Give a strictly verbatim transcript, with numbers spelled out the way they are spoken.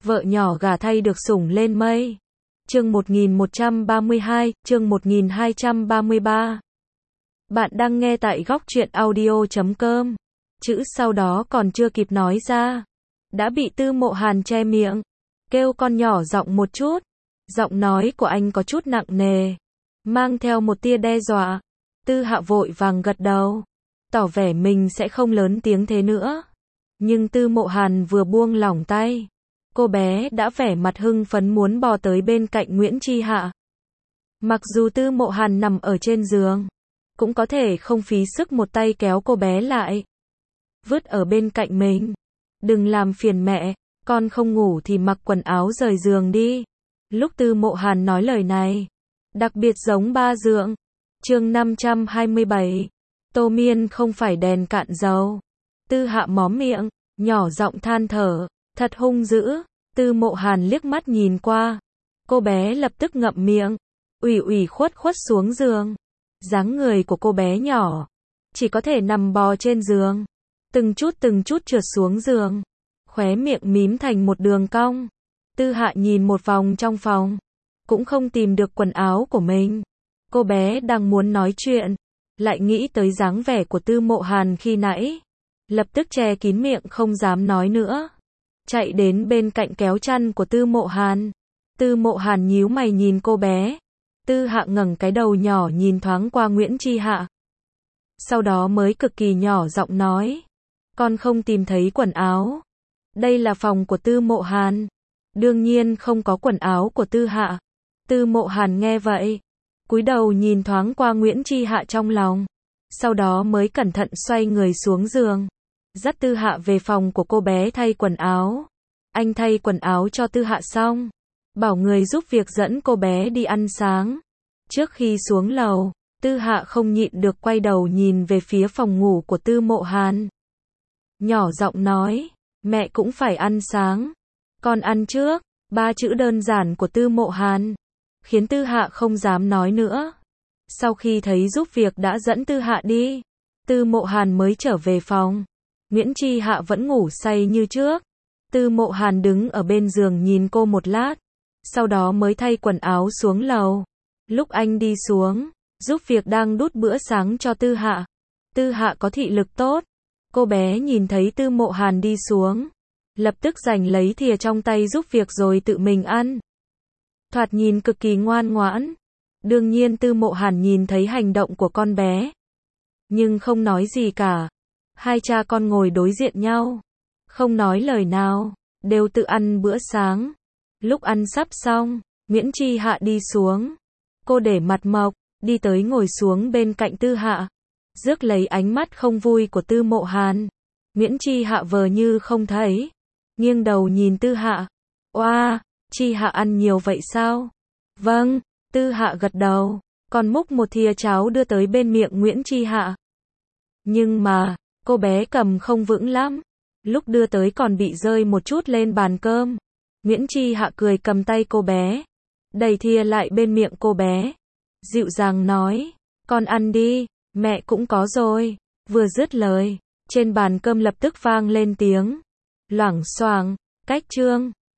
Vợ nhỏ gả thay được sủng lên mây. Chương một nghìn một trăm ba mươi hai, chương một nghìn hai trăm ba mươi ba. Bạn đang nghe tại góc truyện audio chấm com. Chữ sau đó còn chưa kịp nói ra, đã bị Tư Mộ Hàn che miệng, kêu con nhỏ giọng một chút. Giọng nói của anh có chút nặng nề, mang theo một tia đe dọa. Tư Hạ vội vàng gật đầu, tỏ vẻ mình sẽ không lớn tiếng thế nữa. Nhưng Tư Mộ Hàn vừa buông lỏng tay, cô bé đã vẻ mặt hưng phấn muốn bò tới bên cạnh Nguyễn Chi Hạ. Mặc dù Tư Mộ Hàn nằm ở trên giường, cũng có thể không phí sức một tay kéo cô bé lại, vứt ở bên cạnh mình. Đừng làm phiền mẹ, con không ngủ thì mặc quần áo rời giường đi. Lúc Tư Mộ Hàn nói lời này, đặc biệt giống ba dượng. Chương năm trăm hai mươi bảy. Tô Miên không phải đèn cạn dầu. Tư Hạ móm miệng, nhỏ giọng than thở, thật hung dữ. Tư Mộ Hàn liếc mắt nhìn qua, cô bé lập tức ngậm miệng, ủy ủy khuất khuất xuống giường. Dáng người của cô bé nhỏ, chỉ có thể nằm bò trên giường, từng chút từng chút trượt xuống giường, khóe miệng mím thành một đường cong. Tư Hạ nhìn một vòng trong phòng, cũng không tìm được quần áo của mình. Cô bé đang muốn nói chuyện, lại nghĩ tới dáng vẻ của Tư Mộ Hàn khi nãy, lập tức che kín miệng không dám nói nữa. Chạy đến bên cạnh kéo chăn của Tư Mộ Hàn. Tư Mộ Hàn nhíu mày nhìn cô bé. Tư Hạ ngẩng cái đầu nhỏ nhìn thoáng qua Nguyễn Chi Hạ, sau đó mới cực kỳ nhỏ giọng nói, con không tìm thấy quần áo. Đây là phòng của Tư Mộ Hàn, đương nhiên không có quần áo của Tư Hạ. Tư Mộ Hàn nghe vậy, cúi đầu nhìn thoáng qua Nguyễn Chi Hạ trong lòng, sau đó mới cẩn thận xoay người xuống giường, dắt Tư Hạ về phòng của cô bé thay quần áo. Anh thay quần áo cho Tư Hạ xong, bảo người giúp việc dẫn cô bé đi ăn sáng. Trước khi xuống lầu, Tư Hạ không nhịn được quay đầu nhìn về phía phòng ngủ của Tư Mộ Hàn, nhỏ giọng nói, mẹ cũng phải ăn sáng, con ăn trước. Ba chữ đơn giản của Tư Mộ Hàn khiến Tư Hạ không dám nói nữa. Sau khi thấy giúp việc đã dẫn Tư Hạ đi, Tư Mộ Hàn mới trở về phòng. Nguyễn Chi Hạ vẫn ngủ say như trước. Tư Mộ Hàn đứng ở bên giường nhìn cô một lát, sau đó mới thay quần áo xuống lầu. Lúc anh đi xuống, giúp việc đang đút bữa sáng cho Tư Hạ. Tư Hạ có thị lực tốt, cô bé nhìn thấy Tư Mộ Hàn đi xuống, lập tức giành lấy thìa trong tay giúp việc rồi tự mình ăn. Thoạt nhìn cực kỳ ngoan ngoãn. Đương nhiên Tư Mộ Hàn nhìn thấy hành động của con bé, nhưng không nói gì cả. Hai cha con ngồi đối diện nhau, không nói lời nào, đều tự ăn bữa sáng. Lúc ăn sắp xong, Nguyễn Chi Hạ đi xuống. Cô để mặt mộc, đi tới ngồi xuống bên cạnh Tư Hạ, rước lấy ánh mắt không vui của Tư Mộ Hàn. Nguyễn Chi Hạ vờ như không thấy, nghiêng đầu nhìn Tư Hạ. Oa, Chi Hạ ăn nhiều vậy sao? Vâng, Tư Hạ gật đầu, còn múc một thìa cháo đưa tới bên miệng Nguyễn Chi Hạ. Nhưng mà, cô bé cầm không vững lắm, lúc đưa tới còn bị rơi một chút lên bàn cơm. Nguyễn Chi Hạ cười cầm tay cô bé, đẩy thìa lại bên miệng cô bé, dịu dàng nói, con ăn đi, mẹ cũng có rồi. Vừa dứt lời, trên bàn cơm lập tức vang lên tiếng loảng xoảng, cách chương.